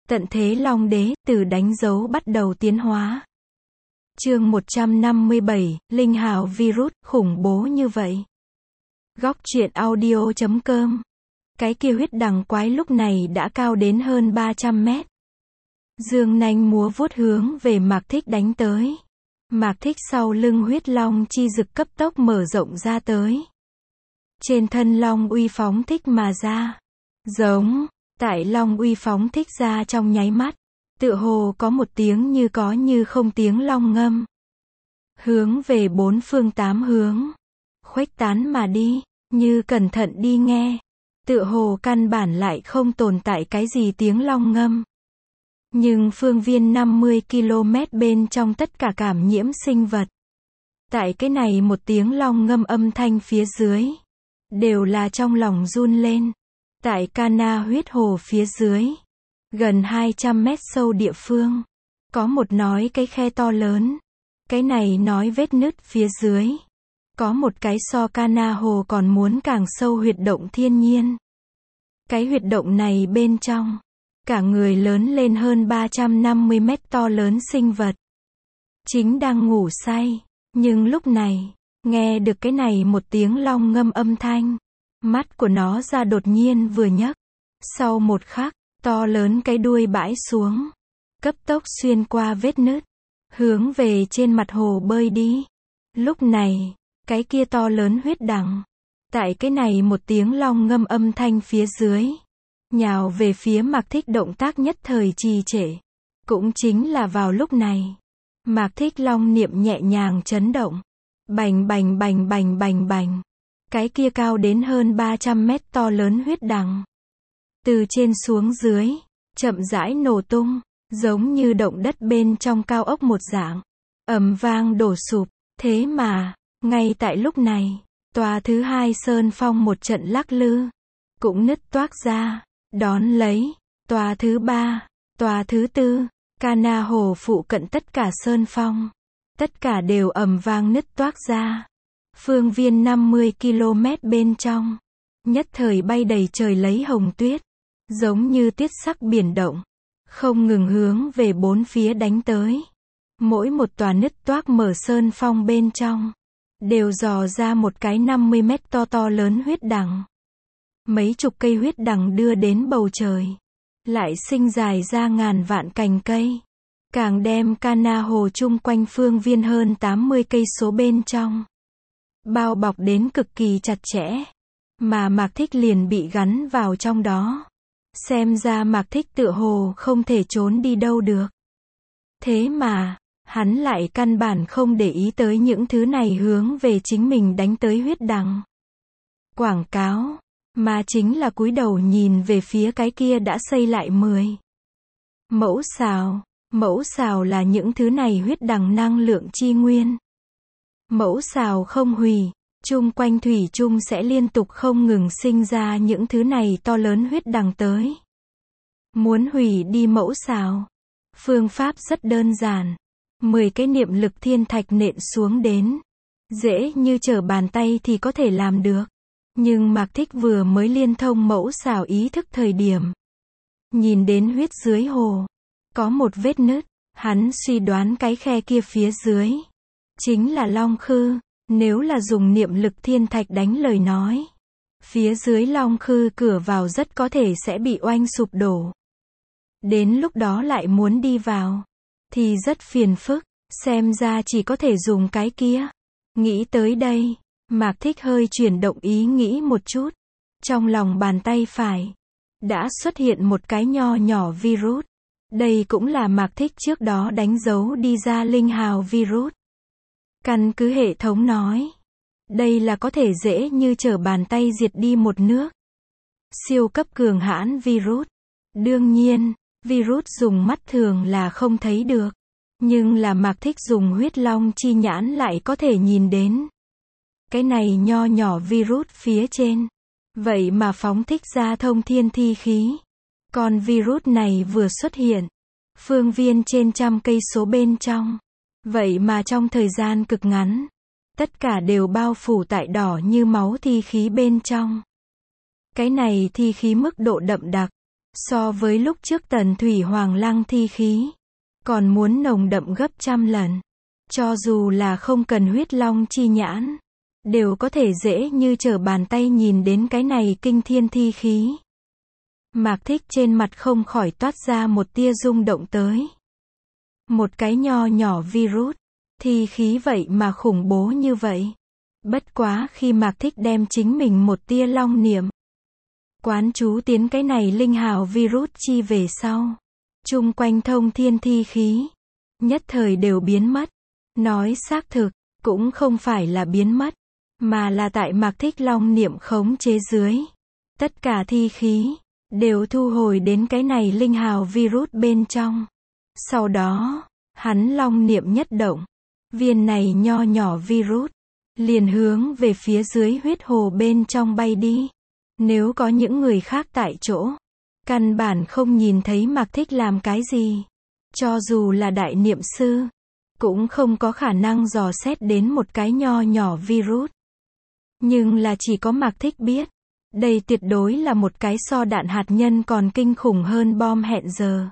Tận thế Long Đế, từ đánh dấu bắt đầu tiến hóa. Chương 157, Linh hào virus, khủng bố như vậy. Góc truyện audio.com. Cái kia huyết đằng quái lúc này đã cao đến hơn 300 mét. Dương nanh múa vuốt hướng về Mạc Thích đánh tới. Mạc Thích sau lưng huyết long chi dực cấp tốc mở rộng ra tới. Trên thân long uy phóng thích mà ra. Giống, tại long uy phóng thích ra trong nháy mắt. Tựa hồ có một tiếng như có như không tiếng long ngâm. Hướng về bốn phương tám hướng. Khuếch tán mà đi, như cẩn thận đi nghe. Tựa hồ căn bản lại không tồn tại cái gì tiếng long ngâm. Nhưng phương viên 50 km bên trong tất cả cảm nhiễm sinh vật. Tại cái này một tiếng long ngâm âm thanh phía dưới. Đều là trong lòng run lên. Tại Cana huyết hồ phía dưới. Gần 200 mét sâu địa phương. Có một nói cái khe to lớn. Cái này nói vết nứt phía dưới. Có một cái so Cana hồ còn muốn càng sâu huyệt động thiên nhiên. Cái huyệt động này bên trong. Cả người lớn lên hơn 350 mét to lớn sinh vật. Chính đang ngủ say. Nhưng lúc này, nghe được cái này một tiếng long ngâm âm thanh. Mắt của nó ra đột nhiên vừa nhấc. Sau một khắc, to lớn cái đuôi bãi xuống. Cấp tốc xuyên qua vết nứt. Hướng về trên mặt hồ bơi đi. Lúc này, cái kia to lớn huyết đằng. Tại cái này một tiếng long ngâm âm thanh phía dưới. Nhào về phía Mạc Thích động tác nhất thời trì trệ. Cũng chính là vào lúc này. Mạc Thích long niệm nhẹ nhàng chấn động. Bành bành bành bành bành bành. Cái kia cao đến hơn 300 mét to lớn huyết đằng. Từ trên xuống dưới, chậm rãi nổ tung, giống như động đất bên trong cao ốc một dạng. Ầm vang đổ sụp, thế mà, ngay tại lúc này, tòa thứ hai sơn phong một trận lắc lư, cũng nứt toác ra, đón lấy, tòa thứ ba, tòa thứ tư, Cana hồ phụ cận tất cả sơn phong. Tất cả đều ầm vang nứt toác ra. Phương viên 50 km bên trong. Nhất thời bay đầy trời lấy hồng tuyết. Giống như tiết sắc biển động. Không ngừng hướng về bốn phía đánh tới. Mỗi một tòa nứt toác mở sơn phong bên trong. Đều dò ra một cái 50 mét to to lớn huyết đằng. Mấy chục cây huyết đằng đưa đến bầu trời. Lại sinh dài ra ngàn vạn cành cây. Càng đem Cana hồ chung quanh phương viên hơn 80 cây số bên trong. Bao bọc đến cực kỳ chặt chẽ. Mà Mạc Thích liền bị gắn vào trong đó. Xem ra Mạc Thích tựa hồ không thể trốn đi đâu được. Thế mà, hắn lại căn bản không để ý tới những thứ này hướng về chính mình đánh tới huyết đằng. Quảng cáo, mà chính là cúi đầu nhìn về phía cái kia đã xây lại 10 mẫu xào. Mẫu xào là những thứ này huyết đằng năng lượng chi nguyên. Mẫu xào không hủy, chung quanh thủy chung sẽ liên tục không ngừng sinh ra những thứ này to lớn huyết đằng tới. Muốn hủy đi mẫu xào, phương pháp rất đơn giản. 10 cái niệm lực thiên thạch nện xuống đến. Dễ như trở bàn tay thì có thể làm được. Nhưng Mạc Thích vừa mới liên thông mẫu xào ý thức thời điểm. Nhìn đến huyết dưới hồ. Có một vết nứt, hắn suy đoán cái khe kia phía dưới. Chính là long khư, nếu là dùng niệm lực thiên thạch đánh lời nói. Phía dưới long khư cửa vào rất có thể sẽ bị oanh sụp đổ. Đến lúc đó lại muốn đi vào, thì rất phiền phức, xem ra chỉ có thể dùng cái kia. Nghĩ tới đây, Mạc Thích hơi chuyển động ý nghĩ một chút. Trong lòng bàn tay phải, đã xuất hiện một cái nho nhỏ virus. Đây cũng là Mạc Thích trước đó đánh dấu đi ra linh hào virus. Căn cứ hệ thống nói. Đây là có thể dễ như trở bàn tay diệt đi một nước. Siêu cấp cường hãn virus. Đương nhiên, virus dùng mắt thường là không thấy được. Nhưng là Mạc Thích dùng huyết long chi nhãn lại có thể nhìn đến. Cái này nho nhỏ virus phía trên. Vậy mà phóng thích ra thông thiên thi khí. Con virus này vừa xuất hiện. Phương viên trên trăm cây số bên trong. Vậy mà trong thời gian cực ngắn. Tất cả đều bao phủ tại đỏ như máu thi khí bên trong. Cái này thi khí mức độ đậm đặc. So với lúc trước Tần Thủy Hoàng Lăng thi khí, còn muốn nồng đậm gấp trăm lần. Cho dù là không cần huyết long chi nhãn, đều có thể dễ như trở bàn tay nhìn đến cái này kinh thiên thi khí. Mạc Thích trên mặt không khỏi toát ra một tia rung động tới. Một cái nho nhỏ virus, thi khí vậy mà khủng bố như vậy. Bất quá khi Mạc Thích đem chính mình một tia long niệm quán chú tiến cái này linh hào virus chi về sau, chung quanh thông thiên thi khí, nhất thời đều biến mất. Nói xác thực, cũng không phải là biến mất, mà là tại Mạc Thích long niệm khống chế dưới. Tất cả thi khí, đều thu hồi đến cái này linh hào virus bên trong. Sau đó, hắn long niệm nhất động, viên này nho nhỏ virus, liền hướng về phía dưới huyết hồ bên trong bay đi. Nếu có những người khác tại chỗ, căn bản không nhìn thấy Mạc Thích làm cái gì. Cho dù là đại niệm sư, cũng không có khả năng dò xét đến một cái nho nhỏ virus. Nhưng là chỉ có Mạc Thích biết, đây tuyệt đối là một cái so đạn hạt nhân còn kinh khủng hơn bom hẹn giờ.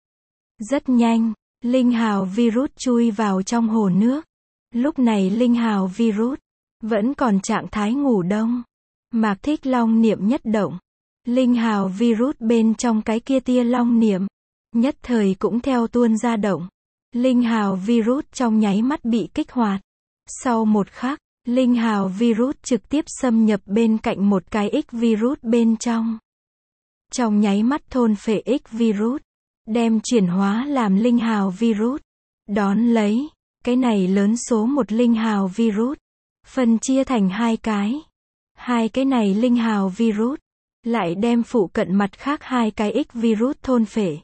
Rất nhanh, linh hào virus chui vào trong hồ nước. Lúc này linh hào virus vẫn còn trạng thái ngủ đông. Mạc Thích long niệm nhất động, linh hào virus bên trong cái kia tia long niệm, nhất thời cũng theo tuôn ra động. Linh hào virus trong nháy mắt bị kích hoạt. Sau một khắc, linh hào virus trực tiếp xâm nhập bên cạnh một cái X virus bên trong. Trong nháy mắt thôn phệ X virus, đem chuyển hóa làm linh hào virus. Đón lấy, cái này lớn số một linh hào virus, phân chia thành hai cái. Hai cái này linh hào virus, lại đem phụ cận mặt khác hai cái X virus thôn phệ.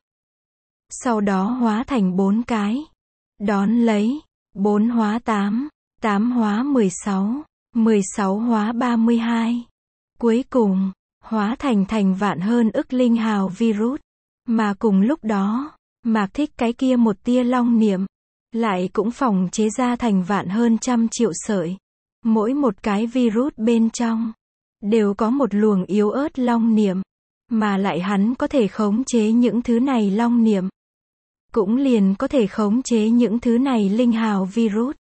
Sau đó hóa thành 4 cái. Đón lấy, 4 hóa 8, 8 hóa 16, 16 hóa 32. Cuối cùng, hóa thành vạn hơn ức linh hào virus. Mà cùng lúc đó, Mạc Thích cái kia một tia long niệm, lại cũng phòng chế ra thành vạn hơn trăm triệu sợi. Mỗi một cái virus bên trong, đều có một luồng yếu ớt long niệm. Mà lại hắn có thể khống chế những thứ này long niệm. Cũng liền có thể khống chế những thứ này linh hào virus.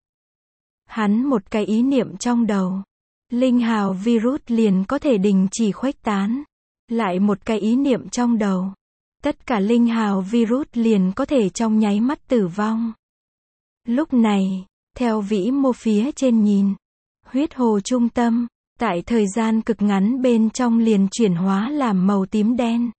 Hắn một cái ý niệm trong đầu, linh hào virus liền có thể đình chỉ khuếch tán. Lại một cái ý niệm trong đầu, tất cả linh hào virus liền có thể trong nháy mắt tử vong. Lúc này, theo vĩ mô phía trên nhìn, huyết hồ trung tâm, tại thời gian cực ngắn bên trong liền chuyển hóa làm màu tím đen.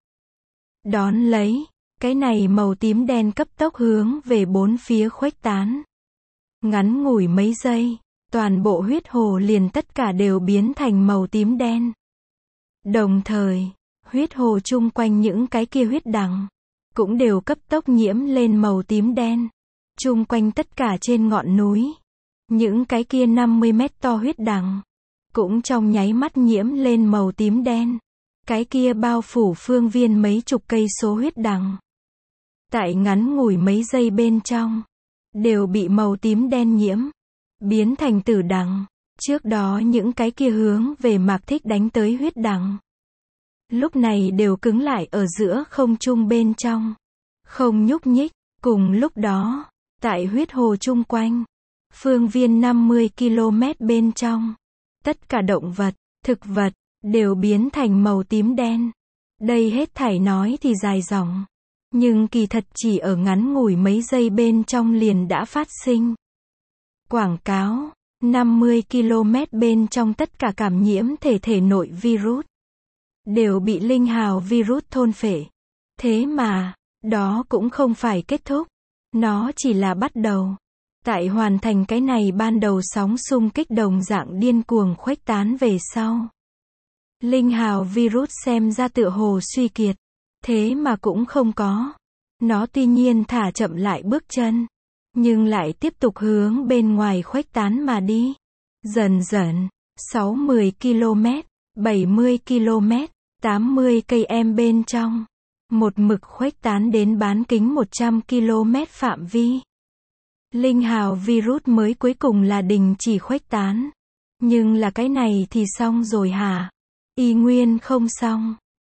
Đón lấy, cái này màu tím đen cấp tốc hướng về bốn phía khuếch tán. Ngắn ngủi mấy giây, toàn bộ huyết hồ liền tất cả đều biến thành màu tím đen. Đồng thời, huyết hồ chung quanh những cái kia huyết đằng, cũng đều cấp tốc nhiễm lên màu tím đen. Chung quanh tất cả trên ngọn núi, những cái kia 50 mét to huyết đằng, cũng trong nháy mắt nhiễm lên màu tím đen. Cái kia bao phủ phương viên mấy chục cây số huyết đằng, tại ngắn ngủi mấy giây bên trong, đều bị màu tím đen nhiễm, biến thành tử đằng. Trước đó những cái kia hướng về Mạc Thích đánh tới huyết đằng, lúc này đều cứng lại ở giữa không trung bên trong, không nhúc nhích. Cùng lúc đó, tại huyết hồ chung quanh, phương viên 50 km bên trong, tất cả động vật, thực vật, đều biến thành màu tím đen. Đây hết thảy nói thì dài dòng, nhưng kỳ thật chỉ ở ngắn ngủi mấy giây bên trong liền đã phát sinh. Quảng cáo, 50 km bên trong tất cả cảm nhiễm thể nội virus, đều bị linh hào virus thôn phệ. Thế mà, đó cũng không phải kết thúc, nó chỉ là bắt đầu. Tại hoàn thành cái này ban đầu sóng xung kích đồng dạng điên cuồng khuếch tán về sau, linh hào virus xem ra tựa hồ suy kiệt, thế mà cũng không có. Nó tuy nhiên thả chậm lại bước chân, nhưng lại tiếp tục hướng bên ngoài khuếch tán mà đi. Dần dần, 60 km, 70 km, 80 km bên trong, một mực khuếch tán đến bán kính 100 km phạm vi. Linh hào virus mới cuối cùng là đình chỉ khuếch tán. Nhưng là cái này thì xong rồi hả? Y nguyên không xong.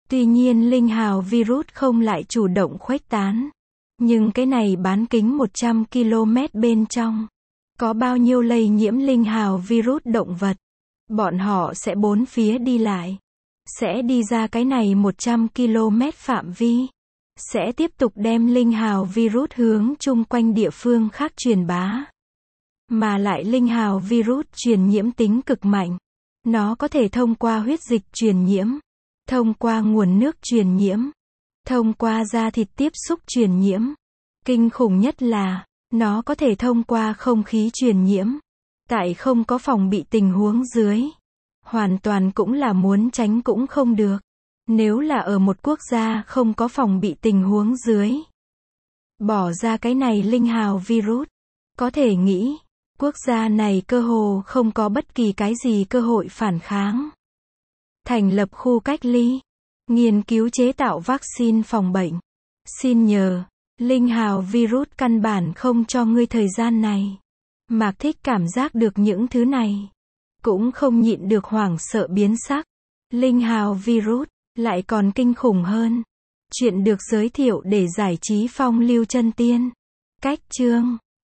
Tuy nhiên linh hào virus không lại chủ động khuếch tán. Nhưng cái này bán kính 100 km bên trong. Có bao nhiêu lây nhiễm linh hào virus động vật? Bọn họ sẽ bốn phía đi lại. Sẽ đi ra cái này 100 km phạm vi. Sẽ tiếp tục đem linh hào virus hướng chung quanh địa phương khác truyền bá. Mà lại linh hào virus truyền nhiễm tính cực mạnh. Nó có thể thông qua huyết dịch truyền nhiễm, thông qua nguồn nước truyền nhiễm, thông qua da thịt tiếp xúc truyền nhiễm. Kinh khủng nhất là, nó có thể thông qua không khí truyền nhiễm. Tại không có phòng bị tình huống dưới. Hoàn toàn cũng là muốn tránh cũng không được. Nếu là ở một quốc gia không có phòng bị tình huống dưới. Bỏ ra cái này linh hào virus. Có thể nghĩ, quốc gia này cơ hồ không có bất kỳ cái gì cơ hội phản kháng. Thành lập khu cách ly. Nghiên cứu chế tạo vaccine phòng bệnh. Xin nhờ, linh hào virus căn bản không cho ngươi thời gian này. Mạc Thích cảm giác được những thứ này. Cũng không nhịn được hoảng sợ biến sắc. Linh hào virus, lại còn kinh khủng hơn. Chuyện được giới thiệu để giải trí phong lưu chân tiên. Cách chương